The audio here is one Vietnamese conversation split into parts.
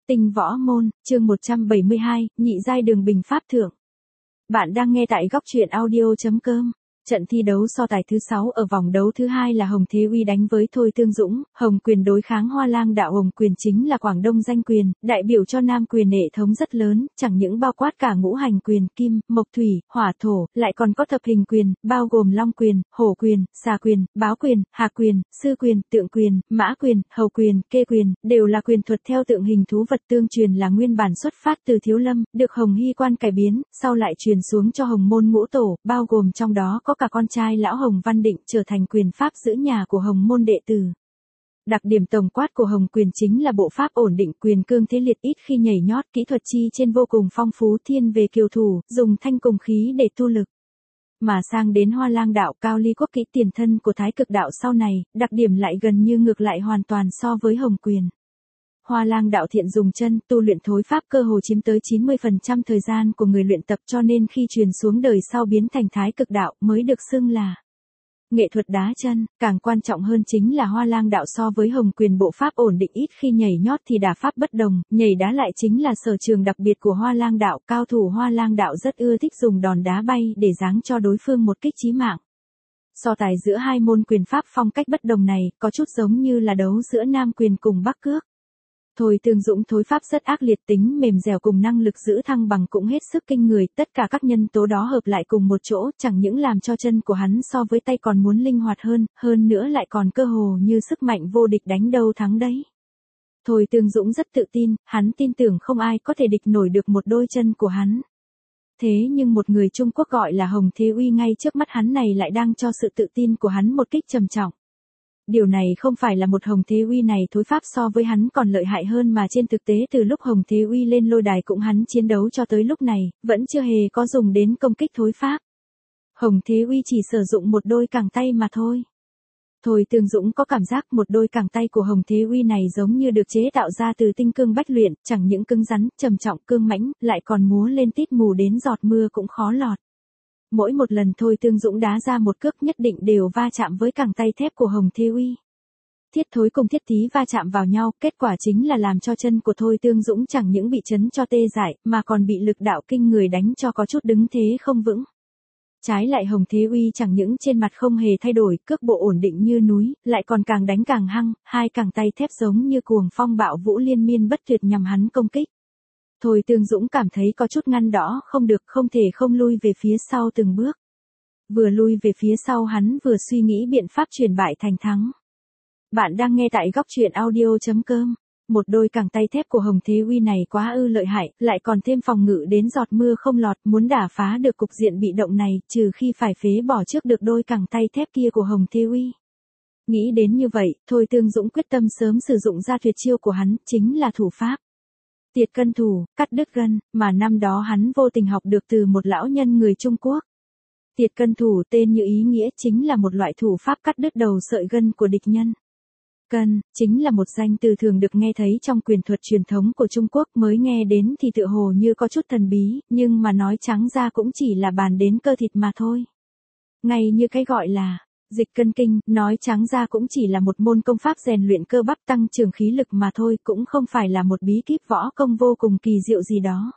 Tinh võ môn, chương 172, nhị giai đường bình pháp thượng. Bạn đang nghe tại góc truyện audio.com. Trận thi đấu so tài thứ 6 ở vòng đấu thứ 2 là Hồng Thế Uy đánh với Thôi Tương Dũng, Hồng Quyền đối kháng Hoa Lang Đạo. Hồng Quyền chính là Quảng Đông danh quyền, đại biểu cho Nam quyền hệ thống rất lớn, chẳng những bao quát cả ngũ hành quyền, kim, mộc thủy, hỏa thổ, lại còn có thập hình quyền, bao gồm Long quyền, Hổ quyền, Xà quyền, Báo quyền, Hạc quyền, Sư quyền, Tượng quyền, Mã quyền, Hầu quyền, Kê quyền, đều là quyền thuật theo tượng hình thú vật tương truyền, là nguyên bản xuất phát từ Thiếu Lâm, được Hồng Hy Quan cải biến, sau lại truyền xuống cho Hồng môn ngũ tổ, bao gồm trong đó có cả con trai lão Hồng Văn Định trở thành quyền pháp giữ nhà của Hồng môn đệ tử. Đặc điểm tổng quát của Hồng quyền chính là bộ pháp ổn định, quyền cương thế liệt, ít khi nhảy nhót, kỹ thuật chi trên vô cùng phong phú, thiên về kiều thủ, dùng thanh cùng khí để tu lực. Mà sang đến Hoa Lang Đạo, Cao Ly Quốc kỹ tiền thân của Thái Cực Đạo sau này, đặc điểm lại gần như ngược lại hoàn toàn so với Hồng quyền. Hoa Lang Đạo thiện dùng chân, tu luyện thối pháp cơ hồ chiếm tới 90% thời gian của người luyện tập, cho nên khi truyền xuống đời sau biến thành Thái Cực Đạo mới được xưng là nghệ thuật đá chân. Càng quan trọng hơn chính là Hoa Lang Đạo so với Hồng quyền bộ pháp ổn định, ít khi nhảy nhót thì đả pháp bất đồng, nhảy đá lại chính là sở trường đặc biệt của Hoa Lang Đạo. Cao thủ Hoa Lang Đạo rất ưa thích dùng đòn đá bay để giáng cho đối phương một kích chí mạng. So tài giữa hai môn quyền pháp phong cách bất đồng này, có chút giống như là đấu giữa Nam quyền cùng Bắc cước. Thôi Tương Dũng thối pháp rất ác liệt, tính mềm dẻo cùng năng lực giữ thăng bằng cũng hết sức kinh người, tất cả các nhân tố đó hợp lại cùng một chỗ, chẳng những làm cho chân của hắn so với tay còn muốn linh hoạt hơn nữa lại còn cơ hồ như sức mạnh vô địch, đánh đâu thắng đấy. Thôi Tương Dũng rất tự tin, hắn tin tưởng không ai có thể địch nổi được một đôi chân của hắn. Thế nhưng một người Trung Quốc gọi là Hồng Thế Uy ngay trước mắt hắn này lại đang cho sự tự tin của hắn một kích trầm trọng. Điều này không phải là một Hồng Thế Uy này thối pháp so với hắn còn lợi hại hơn, mà trên thực tế từ lúc Hồng Thế Uy lên lôi đài cũng hắn chiến đấu cho tới lúc này, vẫn chưa hề có dùng đến công kích thối pháp. Hồng Thế Uy chỉ sử dụng một đôi cẳng tay mà thôi. Thôi Tương Dũng có cảm giác một đôi cẳng tay của Hồng Thế Uy này giống như được chế tạo ra từ tinh cương bách luyện, chẳng những cứng rắn, trầm trọng, cương mãnh, lại còn múa lên tít mù đến giọt mưa cũng khó lọt. Mỗi một lần Thôi Tương Dũng đá ra một cước nhất định đều va chạm với cẳng tay thép của Hồng Thế Uy. Thiết thối cùng thiết tí va chạm vào nhau, kết quả chính là làm cho chân của Thôi Tương Dũng chẳng những bị chấn cho tê dại, mà còn bị lực đạo kinh người đánh cho có chút đứng thế không vững. Trái lại Hồng Thế Uy chẳng những trên mặt không hề thay đổi, cước bộ ổn định như núi, lại còn càng đánh càng hăng, hai cẳng tay thép giống như cuồng phong bạo vũ liên miên bất tuyệt nhằm hắn công kích. Thôi Tương Dũng cảm thấy có chút ngăn đỡ không được, không thể không lui về phía sau từng bước. Vừa lui về phía sau hắn vừa suy nghĩ biện pháp chuyển bại thành thắng. Bạn đang nghe tại góc truyện audio.com. Một đôi cẳng tay thép của Hồng Thế Uy này quá lợi hại, lại còn thêm phòng ngự đến giọt mưa không lọt, muốn đả phá được cục diện bị động này, trừ khi phải phế bỏ trước được đôi cẳng tay thép kia của Hồng Thế Uy. Nghĩ đến như vậy, Thôi Tương Dũng quyết tâm sớm sử dụng ra tuyệt chiêu của hắn, chính là thủ pháp tiệt cân thủ, cắt đứt gân, mà năm đó hắn vô tình học được từ một lão nhân người Trung Quốc. Tiệt cân thủ tên như ý nghĩa chính là một loại thủ pháp cắt đứt đầu sợi gân của địch nhân. Cân, chính là một danh từ thường được nghe thấy trong quyền thuật truyền thống của Trung Quốc, mới nghe đến thì tựa hồ như có chút thần bí, nhưng mà nói trắng ra cũng chỉ là bàn đến cơ thịt mà thôi. Ngay như cái gọi là dịch cân kinh, nói trắng ra cũng chỉ là một môn công pháp rèn luyện cơ bắp tăng trưởng khí lực mà thôi, cũng không phải là một bí kíp võ công vô cùng kỳ diệu gì đó.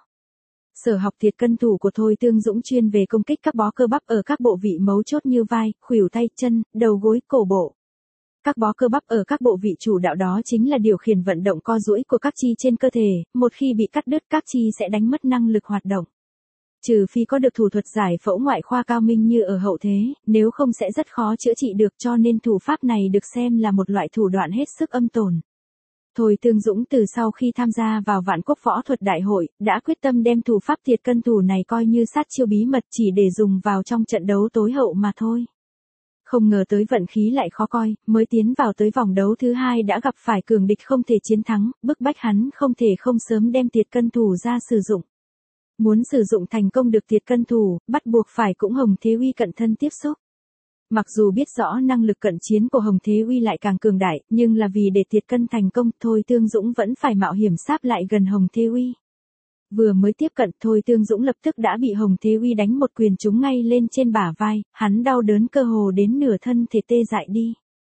Sở học tiệt cân thủ của Thôi Tương Dũng chuyên về công kích các bó cơ bắp ở các bộ vị mấu chốt như vai, khuỷu tay, chân, đầu gối, cổ bộ. Các bó cơ bắp ở các bộ vị chủ đạo đó chính là điều khiển vận động co duỗi của các chi trên cơ thể, một khi bị cắt đứt các chi sẽ đánh mất năng lực hoạt động. Trừ phi có được thủ thuật giải phẫu ngoại khoa cao minh như ở hậu thế, nếu không sẽ rất khó chữa trị được, cho nên thủ pháp này được xem là một loại thủ đoạn hết sức âm tồn. Thôi Tương Dũng từ sau khi tham gia vào Vạn Quốc Võ Thuật Đại hội, đã quyết tâm đem thủ pháp tiệt cân thủ này coi như sát chiêu bí mật chỉ để dùng vào trong trận đấu tối hậu mà thôi. Không ngờ tới vận khí lại khó coi, mới tiến vào tới vòng đấu thứ 2 đã gặp phải cường địch không thể chiến thắng, bức bách hắn không thể không sớm đem tiệt cân thủ ra sử dụng. Muốn sử dụng thành công được tiệt cân thủ, bắt buộc phải cũng Hồng Thế Uy cận thân tiếp xúc. Mặc dù biết rõ năng lực cận chiến của Hồng Thế Uy lại càng cường đại, nhưng là vì để tiệt cân thành công, Thôi Tương Dũng vẫn phải mạo hiểm sáp lại gần Hồng Thế Uy. Vừa mới tiếp cận, Thôi Tương Dũng lập tức đã bị Hồng Thế Uy đánh một quyền trúng ngay lên trên bả vai, hắn đau đớn cơ hồ đến nửa thân thể tê dại đi.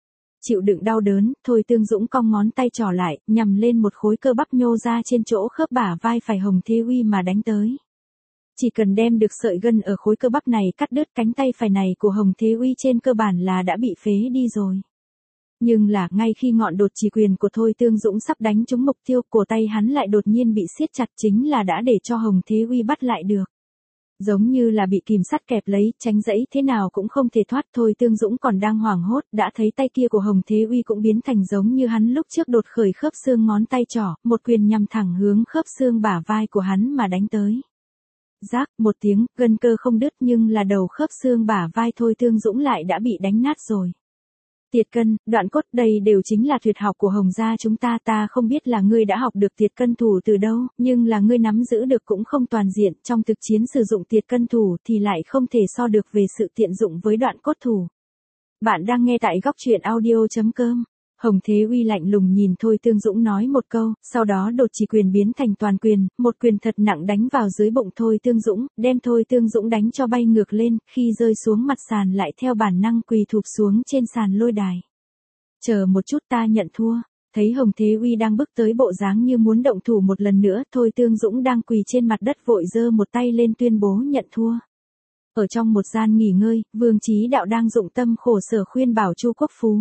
chịu đựng đau đớn, Thôi Tương Dũng cong ngón tay trỏ lại, nhằm lên một khối cơ bắp nhô ra trên chỗ khớp bả vai phải Hồng Thế Uy mà đánh tới. Chỉ cần đem được sợi gân ở khối cơ bắp này cắt đứt cánh tay phải này của Hồng Thế Uy trên cơ bản là đã bị phế đi rồi. Nhưng là, ngay khi ngọn đột chỉ quyền của Thôi Tương Dũng sắp đánh trúng mục tiêu, cổ tay hắn lại đột nhiên bị siết chặt, chính là đã để cho Hồng Thế Uy bắt lại được. Giống như là bị kìm sắt kẹp lấy, tránh dẫy thế nào cũng không thể thoát. Thôi Tương Dũng còn đang hoảng hốt, đã thấy tay kia của Hồng Thế Uy cũng biến thành giống như hắn lúc trước đột khởi khớp xương ngón tay trỏ, một quyền nhằm thẳng hướng khớp xương bả vai của hắn mà đánh tới. Rác, một tiếng, gân cơ không đứt nhưng là đầu khớp xương bả vai Thôi Tương Dũng lại đã bị đánh nát rồi. Tiệt cân, đoạn cốt, đây đều chính là tuyệt học của Hồng gia chúng ta. Ta không biết là ngươi đã học được tiệt cân thủ từ đâu, nhưng là ngươi nắm giữ được cũng không toàn diện. Trong thực chiến sử dụng tiệt cân thủ thì lại không thể so được về sự tiện dụng với đoạn cốt thủ. Bạn đang nghe tại góc truyện audio.com. Hồng Thế Uy lạnh lùng nhìn Thôi Tương Dũng nói một câu, sau đó đột chỉ quyền biến thành toàn quyền, một quyền thật nặng đánh vào dưới bụng Thôi Tương Dũng, đem Thôi Tương Dũng đánh cho bay ngược lên, khi rơi xuống mặt sàn lại theo bản năng quỳ thụp xuống trên sàn lôi đài. Chờ một chút, ta nhận thua. Thấy Hồng Thế Uy đang bước tới bộ dáng như muốn động thủ một lần nữa, Thôi Tương Dũng đang quỳ trên mặt đất vội giơ một tay lên tuyên bố nhận thua. Ở trong một gian nghỉ ngơi, Vương Chí Đạo đang dụng tâm khổ sở khuyên bảo Chu Quốc Phú.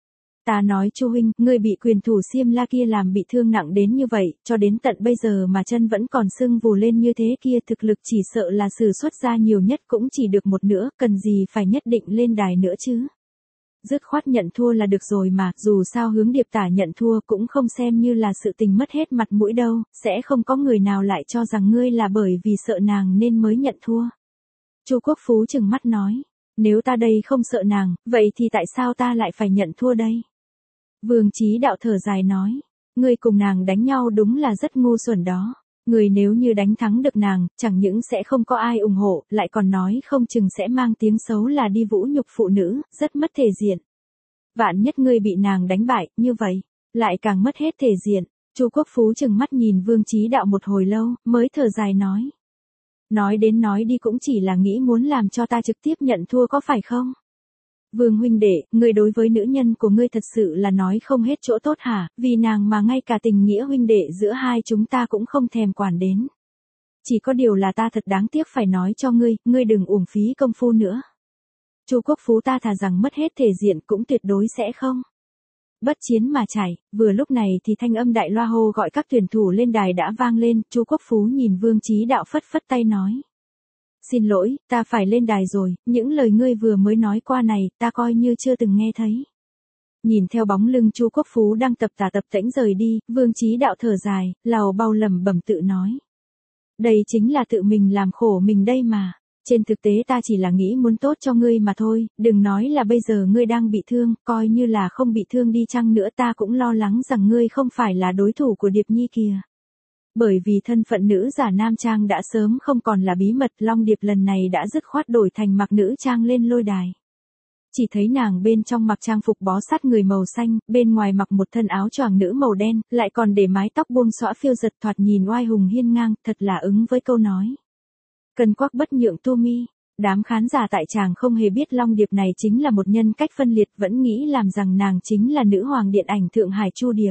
Ta nói Chu huynh, ngươi bị quyền thủ Xiêm La kia làm bị thương nặng đến như vậy, cho đến tận bây giờ mà chân vẫn còn sưng vù lên như thế kia, thực lực chỉ sợ là sử xuất ra nhiều nhất cũng chỉ được một nửa, cần gì phải nhất định lên đài nữa chứ. Dứt khoát nhận thua là được rồi mà, dù sao Hướng Điệp Tả nhận thua cũng không xem như là sự tình mất hết mặt mũi đâu, sẽ không có người nào lại cho rằng ngươi là bởi vì sợ nàng nên mới nhận thua. Chu Quốc Phú trừng mắt nói, nếu ta đây không sợ nàng, vậy thì tại sao ta lại phải nhận thua đây? Vương Chí Đạo thở dài nói, ngươi cùng nàng đánh nhau đúng là rất ngu xuẩn đó. Ngươi nếu như đánh thắng được nàng, chẳng những sẽ không có ai ủng hộ, lại còn nói không chừng sẽ mang tiếng xấu là đi vũ nhục phụ nữ, rất mất thể diện. Vạn nhất ngươi bị nàng đánh bại, như vậy, lại càng mất hết thể diện. Chu Quốc Phú trừng mắt nhìn Vương Chí Đạo một hồi lâu, mới thở dài nói. Nói đến nói đi cũng chỉ là nghĩ muốn làm cho ta trực tiếp nhận thua có phải không? Vương huynh đệ, ngươi đối với nữ nhân của ngươi thật sự là nói không hết chỗ tốt hả, vì nàng mà ngay cả tình nghĩa huynh đệ giữa hai chúng ta cũng không thèm quản đến. Chỉ có điều là ta thật đáng tiếc phải nói cho ngươi đừng uổng phí công phu nữa. Chu Quốc Phú ta thà rằng mất hết thể diện cũng tuyệt đối sẽ không. Bất chiến mà chảy, vừa lúc này thì thanh âm đại loa hô gọi các tuyển thủ lên đài đã vang lên, Chu Quốc Phú nhìn Vương Chí Đạo phất phất tay nói. Xin lỗi, ta phải lên đài rồi, những lời ngươi vừa mới nói qua này, ta coi như chưa từng nghe thấy. Nhìn theo bóng lưng Chu Quốc Phú đang tập tễnh rời đi, Vương Chí Đạo thở dài, lầu bầu lẩm bẩm tự nói. Đây chính là tự mình làm khổ mình đây mà. Trên thực tế ta chỉ là nghĩ muốn tốt cho ngươi mà thôi, đừng nói là bây giờ ngươi đang bị thương, coi như là không bị thương đi chăng nữa ta cũng lo lắng rằng ngươi không phải là đối thủ của Điệp Nhi kìa. Bởi vì thân phận nữ giả nam trang đã sớm không còn là bí mật, Long Điệp lần này đã dứt khoát đổi thành mặc nữ trang lên lôi đài. Chỉ thấy nàng bên trong mặc trang phục bó sát người màu xanh, bên ngoài mặc một thân áo choàng nữ màu đen, lại còn để mái tóc buông xõa phiêu giật thoạt nhìn oai hùng hiên ngang, thật là ứng với câu nói. Cân quắc bất nhượng tu mi. Đám khán giả tại tràng không hề biết Long Điệp này chính là một nhân cách phân liệt, vẫn nghĩ làm rằng nàng chính là nữ hoàng điện ảnh Thượng Hải Chu Điệp.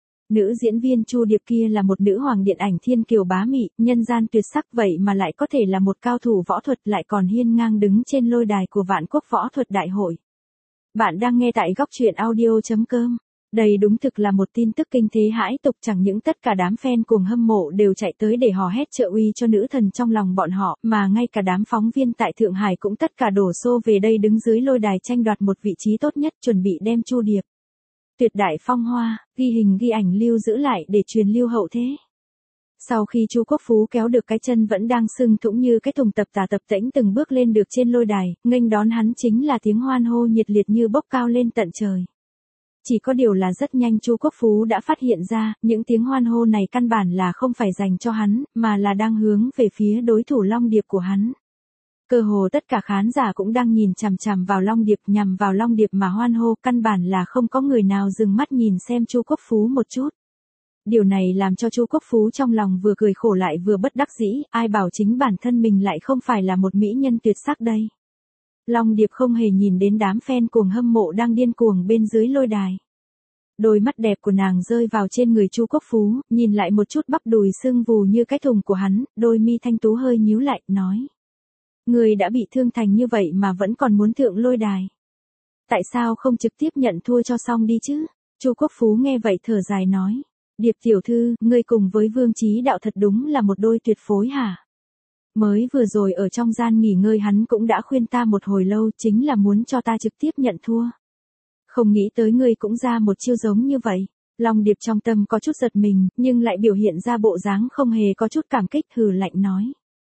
Nữ diễn viên Chu Điệp kia là một nữ hoàng điện ảnh thiên kiều bá mị, nhân gian tuyệt sắc, vậy mà lại có thể là một cao thủ võ thuật, lại còn hiên ngang đứng trên lôi đài của Vạn Quốc Võ Thuật Đại Hội. Bạn đang nghe tại góc truyện audio.com. Đây đúng thực là một tin tức kinh thế hãi tục, chẳng những tất cả đám fan cuồng hâm mộ đều chạy tới để hò hét trợ uy cho nữ thần trong lòng bọn họ, mà ngay cả đám phóng viên tại Thượng Hải cũng tất cả đổ xô về đây đứng dưới lôi đài tranh đoạt một vị trí tốt nhất, chuẩn bị đem Chu Điệp tuyệt đại phong hoa, ghi hình ghi ảnh lưu giữ lại để truyền lưu hậu thế. Sau khi Chu Quốc Phú kéo được cái chân vẫn đang sưng thủng như cái thùng tập tễnh từng bước lên được trên lôi đài, nghênh đón hắn chính là tiếng hoan hô nhiệt liệt như bốc cao lên tận trời. Chỉ có điều là rất nhanh Chu Quốc Phú đã phát hiện ra, những tiếng hoan hô này căn bản là không phải dành cho hắn, mà là đang hướng về phía đối thủ Long Điệp của hắn. Cơ hồ tất cả khán giả cũng đang nhìn chằm chằm vào Long Điệp, nhằm vào Long Điệp mà hoan hô, căn bản là không có người nào dừng mắt nhìn xem Chu Quốc Phú một chút. Điều này làm cho Chu Quốc Phú trong lòng vừa cười khổ lại vừa bất đắc dĩ, ai bảo chính bản thân mình lại không phải là một mỹ nhân tuyệt sắc đây. Long Điệp không hề nhìn đến đám fan cuồng hâm mộ đang điên cuồng bên dưới lôi đài. Đôi mắt đẹp của nàng rơi vào trên người Chu Quốc Phú, nhìn lại một chút bắp đùi sưng vù như cái thùng của hắn, đôi mi thanh tú hơi nhíu lại, nói. Người đã bị thương thành như vậy mà vẫn còn muốn thượng lôi đài. Tại sao không trực tiếp nhận thua cho xong đi chứ? Chu Quốc Phú nghe vậy thở dài nói. Điệp tiểu thư, ngươi cùng với Vương Chí Đạo thật đúng là một đôi tuyệt phối hả? Mới vừa rồi ở trong gian nghỉ ngơi hắn cũng đã khuyên ta một hồi lâu, chính là muốn cho ta trực tiếp nhận thua. Không nghĩ tới ngươi cũng ra một chiêu giống như vậy. Long Điệp trong tâm có chút giật mình, nhưng lại biểu hiện ra bộ dáng không hề có chút cảm kích, hừ lạnh nói.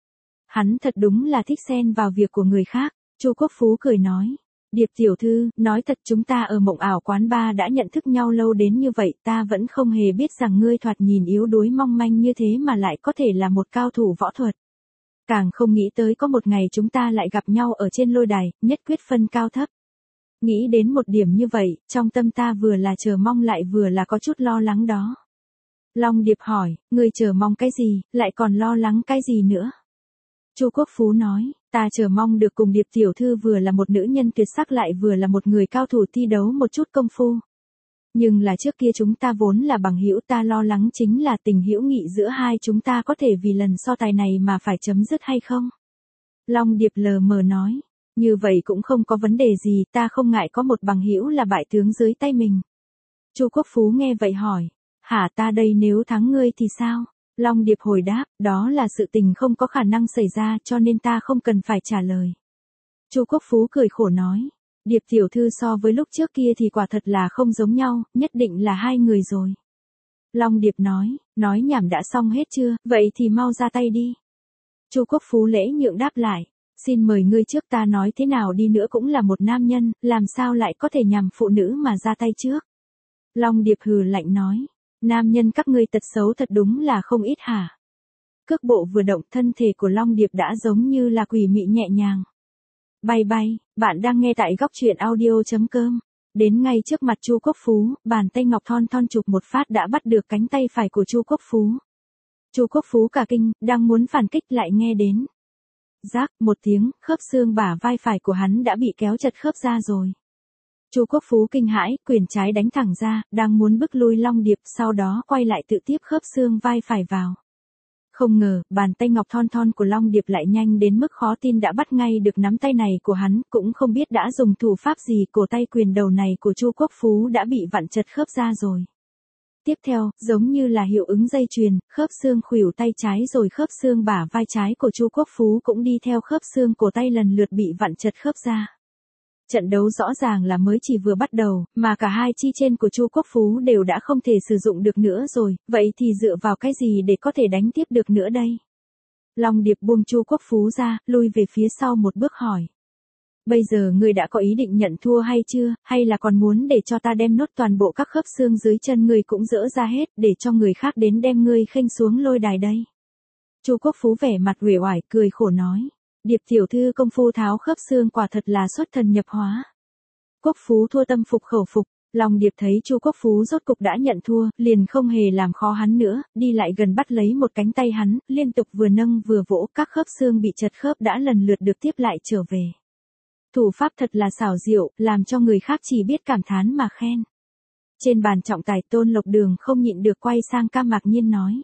Hắn thật đúng là thích xen vào việc của người khác. Chu Quốc Phú cười nói. Điệp tiểu thư, nói thật chúng ta ở Mộng Ảo quán bar đã nhận thức nhau lâu đến như vậy, ta vẫn không hề biết rằng ngươi thoạt nhìn yếu đuối mong manh như thế mà lại có thể là một cao thủ võ thuật. Càng không nghĩ tới có một ngày chúng ta lại gặp nhau ở trên lôi đài, nhất quyết phân cao thấp. Nghĩ đến một điểm như vậy, trong tâm ta vừa là chờ mong lại vừa là có chút lo lắng đó. Long Điệp hỏi, ngươi chờ mong cái gì, lại còn lo lắng cái gì nữa? Chu Quốc Phú nói, ta chờ mong được cùng Điệp tiểu thư vừa là một nữ nhân tuyệt sắc lại vừa là một người cao thủ thi đấu một chút công phu. Nhưng là trước kia chúng ta vốn là bằng hữu, ta lo lắng chính là tình hữu nghị giữa hai chúng ta có thể vì lần so tài này mà phải chấm dứt hay không? Long Điệp lờ mờ nói, như vậy cũng không có vấn đề gì, ta không ngại có một bằng hữu là bại tướng dưới tay mình. Chu Quốc Phú nghe vậy hỏi, hả, ta đây nếu thắng ngươi thì sao? Long Điệp hồi đáp, đó là sự tình không có khả năng xảy ra cho nên ta không cần phải trả lời. Chu Quốc Phú cười khổ nói, Điệp tiểu thư so với lúc trước kia thì quả thật là không giống nhau, nhất định là hai người rồi. Long Điệp nói nhảm đã xong hết chưa, vậy thì mau ra tay đi. Chu Quốc Phú lễ nhượng đáp lại, xin mời ngươi trước, ta nói thế nào đi nữa cũng là một nam nhân, làm sao lại có thể nhằm phụ nữ mà ra tay trước. Long Điệp hừ lạnh nói, nam nhân các ngươi tật xấu thật đúng là không ít hả. Cước bộ vừa động, thân thể của Long Điệp đã giống như là quỷ mị nhẹ nhàng. Bay bay, bạn đang nghe tại góc truyện audio.com. Đến ngay trước mặt Chu Quốc Phú, bàn tay ngọc thon thon chụp một phát đã bắt được cánh tay phải của Chu Quốc Phú. Chu Quốc Phú cả kinh, đang muốn phản kích lại nghe đến. Rác, một tiếng, khớp xương bả vai phải của hắn đã bị kéo chật khớp ra rồi. Chu Quốc Phú kinh hãi, quyền trái đánh thẳng ra, đang muốn bức lui Long Điệp, sau đó quay lại tự tiếp khớp xương vai phải vào. Không ngờ, bàn tay ngọc thon thon của Long Điệp lại nhanh đến mức khó tin đã bắt ngay được nắm tay này của hắn, cũng không biết đã dùng thủ pháp gì, cổ tay quyền đầu này của Chu Quốc Phú đã bị vặn chật khớp ra rồi. Tiếp theo, giống như là hiệu ứng dây chuyền, khớp xương khuỷu tay trái rồi khớp xương bả vai trái của Chu Quốc Phú cũng đi theo khớp xương cổ tay lần lượt bị vặn chật khớp ra. Trận đấu rõ ràng là mới chỉ vừa bắt đầu, mà cả hai chi trên của Chu Quốc Phú đều đã không thể sử dụng được nữa rồi, vậy thì dựa vào cái gì để có thể đánh tiếp được nữa đây? Long Điệp buông Chu Quốc Phú ra, lui về phía sau một bước hỏi. Bây giờ ngươi đã có ý định nhận thua hay chưa, hay là còn muốn để cho ta đem nốt toàn bộ các khớp xương dưới chân ngươi cũng dỡ ra hết, để cho người khác đến đem ngươi khênh xuống lôi đài đây? Chu Quốc Phú vẻ mặt uể oải cười khổ nói. Điệp tiểu thư công phu tháo khớp xương quả thật là xuất thần nhập hóa. Quốc Phú thua tâm phục khẩu phục, Long Điệp thấy Chu Quốc Phú rốt cục đã nhận thua, liền không hề làm khó hắn nữa, đi lại gần bắt lấy một cánh tay hắn, liên tục vừa nâng vừa vỗ, các khớp xương bị chật khớp đã lần lượt được tiếp lại trở về. Thủ pháp thật là xảo diệu, làm cho người khác chỉ biết cảm thán mà khen. Trên bàn trọng tài Tôn Lộc Đường không nhịn được quay sang Cam Mạc Nhiên nói.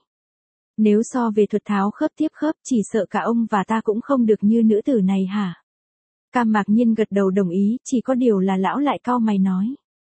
Nếu so về thuật tháo khớp tiếp khớp, chỉ sợ cả ông và ta cũng không được như nữ tử này hả? Cam Mạc Nhiên gật đầu đồng ý, chỉ có điều là lão lại cau mày nói.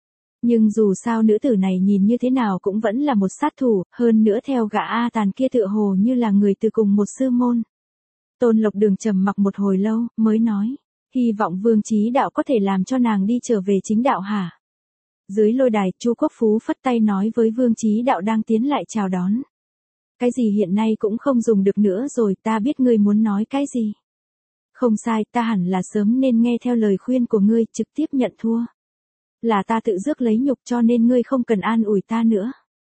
Nhưng dù sao nữ tử này nhìn như thế nào cũng vẫn là một sát thủ, hơn nữa theo gã A Tàn kia tựa hồ như là người từ cùng một sư môn. Tôn Lộc Đường trầm mặc một hồi lâu, mới nói. Hy vọng Vương Chí Đạo có thể làm cho nàng đi trở về chính đạo hả? Dưới lôi đài, Chu Quốc Phú phất tay nói với Vương Chí Đạo đang tiến lại chào đón. Cái gì hiện nay cũng không dùng được nữa rồi, ta biết ngươi muốn nói cái gì. Không sai, ta hẳn là sớm nên nghe theo lời khuyên của ngươi, trực tiếp nhận thua. Là ta tự rước lấy nhục cho nên ngươi không cần an ủi ta nữa.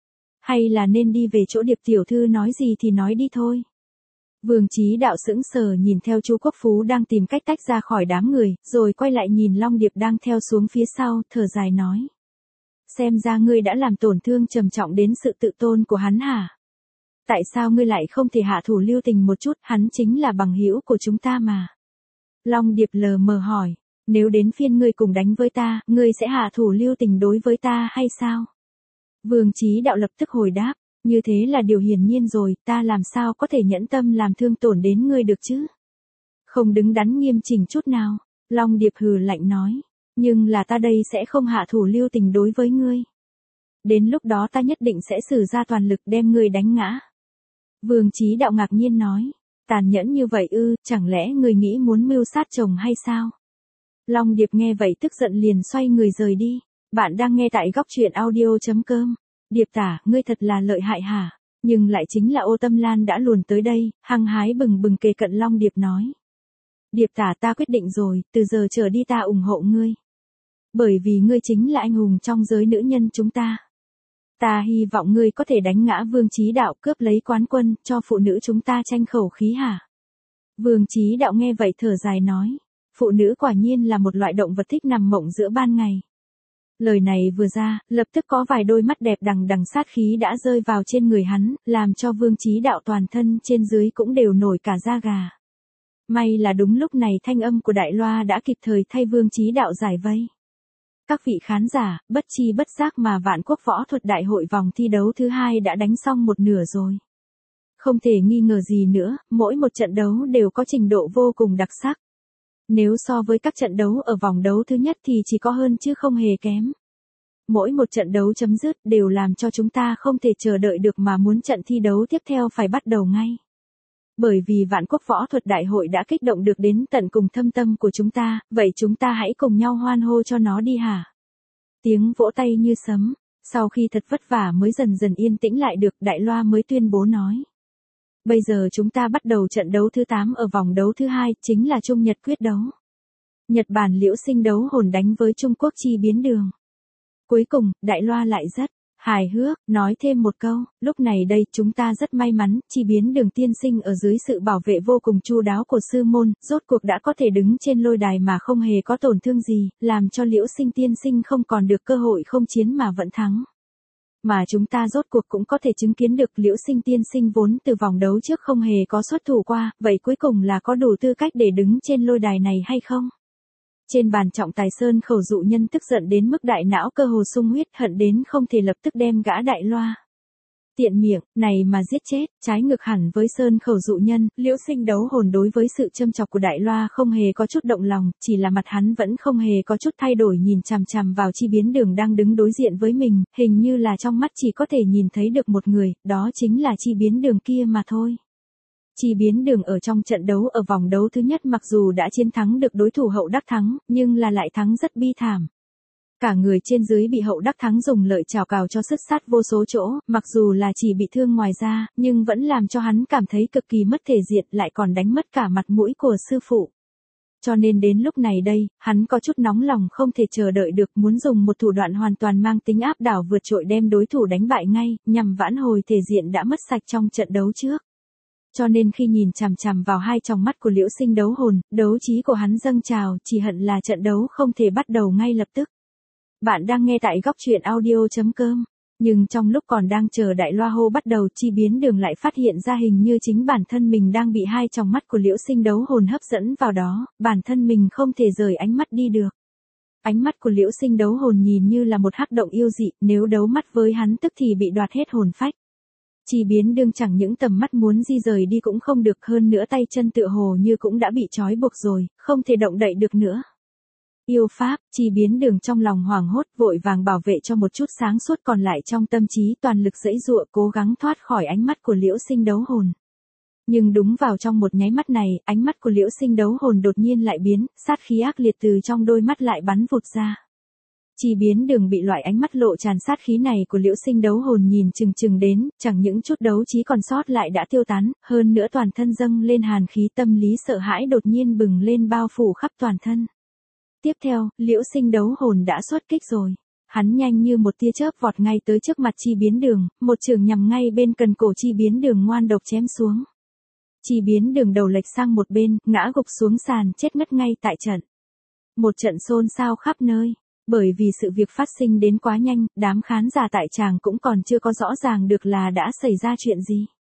Hay là nên đi về chỗ Điệp tiểu thư nói gì thì nói đi thôi. Vương Chí Đạo sững sờ nhìn theo Chu Quốc Phú đang tìm cách tách ra khỏi đám người, rồi quay lại nhìn Long Điệp đang theo xuống phía sau, thở dài nói. Xem ra ngươi đã làm tổn thương trầm trọng đến sự tự tôn của hắn hả? Tại sao ngươi lại không thể hạ thủ lưu tình một chút, hắn chính là bằng hữu của chúng ta mà. Long Điệp lờ mờ hỏi, Nếu đến phiên ngươi cùng đánh với ta, ngươi sẽ hạ thủ lưu tình đối với ta hay sao? Vương Chí Đạo lập tức hồi đáp, như thế là điều hiển nhiên rồi, ta làm sao có thể nhẫn tâm làm thương tổn đến ngươi được chứ? Không đứng đắn nghiêm chỉnh chút nào, Long Điệp hừ lạnh nói, nhưng là ta đây sẽ không hạ thủ lưu tình đối với ngươi. Đến lúc đó ta nhất định sẽ sử ra toàn lực đem ngươi đánh ngã. Vương Chí Đạo ngạc nhiên nói, tàn nhẫn như vậy ư, chẳng lẽ ngươi nghĩ muốn mưu sát chồng hay sao? Long Điệp nghe vậy tức giận liền xoay người rời đi. Bạn đang nghe tại góc truyện audio.com. Điệp tả, ngươi thật là lợi hại hả? Nhưng lại chính là Ô Tâm Lan đã luồn tới đây, hăng hái bừng bừng kề cận Long Điệp nói. Điệp tả, ta quyết định rồi, từ giờ trở đi ta ủng hộ ngươi. Bởi vì ngươi chính là anh hùng trong giới nữ nhân chúng ta. Ta hy vọng ngươi có thể đánh ngã Vương Chí Đạo, cướp lấy quán quân, cho phụ nữ chúng ta tranh khẩu khí hả? Vương Chí Đạo nghe vậy thở dài nói. Phụ nữ quả nhiên là một loại động vật thích nằm mộng giữa ban ngày. Lời này vừa ra, lập tức có vài đôi mắt đẹp đằng đằng sát khí đã rơi vào trên người hắn, làm cho Vương Chí Đạo toàn thân trên dưới cũng đều nổi cả da gà. May là đúng lúc này thanh âm của đại loa đã kịp thời thay Vương Chí Đạo giải vây. Các vị khán giả, bất chi bất giác mà Vạn Quốc Võ Thuật Đại hội vòng thi đấu thứ 2 đã đánh xong một nửa rồi. Không thể nghi ngờ gì nữa, mỗi một trận đấu đều có trình độ vô cùng đặc sắc. Nếu so với các trận đấu ở vòng đấu thứ nhất thì chỉ có hơn chứ không hề kém. Mỗi một trận đấu chấm dứt đều làm cho chúng ta không thể chờ đợi được mà muốn trận thi đấu tiếp theo phải bắt đầu ngay. Bởi vì Vạn Quốc Võ Thuật Đại hội đã kích động được đến tận cùng thâm tâm của chúng ta, vậy chúng ta hãy cùng nhau hoan hô cho nó đi hả? Tiếng vỗ tay như sấm, sau khi thật vất vả mới dần dần yên tĩnh lại được, đại loa mới tuyên bố nói. Bây giờ chúng ta bắt đầu trận đấu thứ 8 ở vòng đấu thứ 2, chính là Trung Nhật quyết đấu. Nhật Bản Liễu Sinh đấu hồn đánh với Trung Quốc Chi Biến Đường. Cuối cùng, đại loa lại rất hài hước, nói thêm một câu, lúc này đây chúng ta rất may mắn, Chi Biến Đường tiên sinh ở dưới sự bảo vệ vô cùng chu đáo của sư môn, rốt cuộc đã có thể đứng trên lôi đài mà không hề có tổn thương gì, làm cho Liễu Sinh tiên sinh không còn được cơ hội không chiến mà vẫn thắng. Mà chúng ta rốt cuộc cũng có thể chứng kiến được Liễu Sinh tiên sinh vốn từ vòng đấu trước không hề có xuất thủ qua, vậy cuối cùng là có đủ tư cách để đứng trên lôi đài này hay không? Trên bàn trọng tài Sơn Khẩu Dụ Nhân tức giận đến mức đại não cơ hồ sung huyết, hận đến không thể lập tức đem gã đại loa. Tiện miệng, này mà giết chết, trái ngược hẳn với Sơn Khẩu Dụ Nhân, Liễu Sinh đấu hồn đối với sự châm chọc của đại loa không hề có chút động lòng, chỉ là mặt hắn vẫn không hề có chút thay đổi nhìn chằm chằm vào Chi Biến Đường đang đứng đối diện với mình, hình như là trong mắt chỉ có thể nhìn thấy được một người, đó chính là Chi Biến Đường kia mà thôi. Chi Biến Đường ở trong trận đấu ở vòng đấu thứ nhất mặc dù đã chiến thắng được đối thủ Hậu Đắc Thắng, nhưng là lại thắng rất bi thảm. Cả người trên dưới bị Hậu Đắc Thắng dùng lợi chảo cào cho sứt sát vô số chỗ, mặc dù là chỉ bị thương ngoài da, nhưng vẫn làm cho hắn cảm thấy cực kỳ mất thể diện, lại còn đánh mất cả mặt mũi của sư phụ. Cho nên đến lúc này đây, hắn có chút nóng lòng không thể chờ đợi được, muốn dùng một thủ đoạn hoàn toàn mang tính áp đảo vượt trội đem đối thủ đánh bại ngay, nhằm vãn hồi thể diện đã mất sạch trong trận đấu trước. Cho nên khi nhìn chằm chằm vào hai tròng mắt của Liễu Sinh đấu hồn, đấu trí của hắn dâng trào, chỉ hận là trận đấu không thể bắt đầu ngay lập tức. Bạn đang nghe tại góc truyện audio.com. Nhưng trong lúc còn đang chờ đại loa hô bắt đầu, Chi Biến Đường lại phát hiện ra hình như chính bản thân mình đang bị hai tròng mắt của Liễu Sinh đấu hồn hấp dẫn vào đó, bản thân mình không thể rời ánh mắt đi được. Ánh mắt của Liễu Sinh đấu hồn nhìn như là một hắc động yêu dị, nếu đấu mắt với hắn tức thì bị đoạt hết hồn phách. Chi Biến Đường chẳng những tầm mắt muốn di rời đi cũng không được, hơn nữa tay chân tựa hồ như cũng đã bị trói buộc rồi, không thể động đậy được nữa. Yêu pháp, Chi Biến Đường trong lòng hoảng hốt, vội vàng bảo vệ cho một chút sáng suốt còn lại trong tâm trí, toàn lực giãy giụa cố gắng thoát khỏi ánh mắt của Liễu Sinh đấu hồn. Nhưng đúng vào trong một nháy mắt này, ánh mắt của Liễu Sinh đấu hồn đột nhiên lại biến, sát khí ác liệt từ trong đôi mắt lại bắn vụt ra. Chi Biến Đường bị loại ánh mắt lộ tràn sát khí này của Liễu Sinh đấu hồn nhìn chừng chừng đến, chẳng những chút đấu trí còn sót lại đã tiêu tán, hơn nữa toàn thân dâng lên hàn khí, tâm lý sợ hãi đột nhiên bừng lên bao phủ khắp toàn thân. Tiếp theo, Liễu Sinh đấu hồn đã xuất kích rồi. Hắn nhanh như một tia chớp vọt ngay tới trước mặt Chi Biến Đường, một chưởng nhằm ngay bên cần cổ Chi Biến Đường ngoan độc chém xuống. Chi Biến Đường đầu lệch sang một bên, ngã gục xuống sàn chết ngất ngay tại trận. Một trận xôn xao khắp nơi. Bởi vì sự việc phát sinh đến quá nhanh, đám khán giả tại tràng cũng còn chưa có rõ ràng được là đã xảy ra chuyện gì.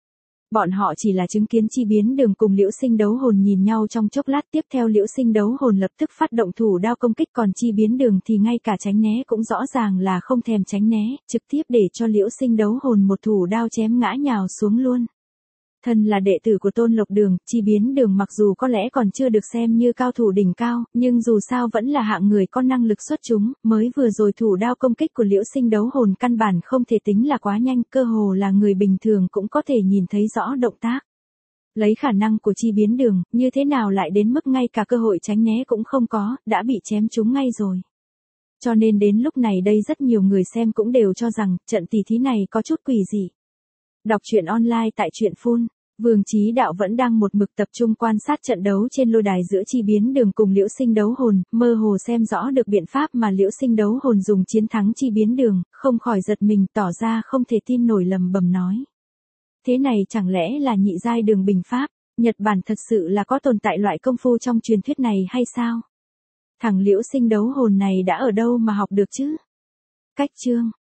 Bọn họ chỉ là chứng kiến Chi Biến Đường cùng Liễu Sinh đấu hồn nhìn nhau trong chốc lát, tiếp theo Liễu Sinh đấu hồn lập tức phát động thủ đao công kích, còn Chi Biến Đường thì ngay cả tránh né cũng rõ ràng là không thèm tránh né, trực tiếp để cho Liễu Sinh đấu hồn một thủ đao chém ngã nhào xuống luôn. Thân là đệ tử của Tôn Lộc Đường, Chi Biến Đường mặc dù có lẽ còn chưa được xem như cao thủ đỉnh cao, nhưng dù sao vẫn là hạng người có năng lực xuất chúng, mới vừa rồi thủ đao công kích của Liễu Sinh đấu hồn căn bản không thể tính là quá nhanh, cơ hồ là người bình thường cũng có thể nhìn thấy rõ động tác. Lấy khả năng của Chi Biến Đường, như thế nào lại đến mức ngay cả cơ hội tránh né cũng không có, đã bị chém trúng ngay rồi. Cho nên đến lúc này đây rất nhiều người xem cũng đều cho rằng, trận tỷ thí này có chút quỷ dị. Đọc truyện online tại truyện Phun. Vương Chí Đạo vẫn đang một mực tập trung quan sát trận đấu trên lôi đài giữa Chi Biến Đường cùng Liễu Sinh đấu hồn, mơ hồ xem rõ được biện pháp mà Liễu Sinh đấu hồn dùng chiến thắng Chi Biến Đường, không khỏi giật mình, tỏ ra không thể tin nổi, lầm bầm nói. Thế này chẳng lẽ là nhị giai đường bình pháp, Nhật Bản thật sự là có tồn tại loại công phu trong truyền thuyết này hay sao? Thằng Liễu Sinh đấu hồn này đã ở đâu mà học được chứ? Cách chương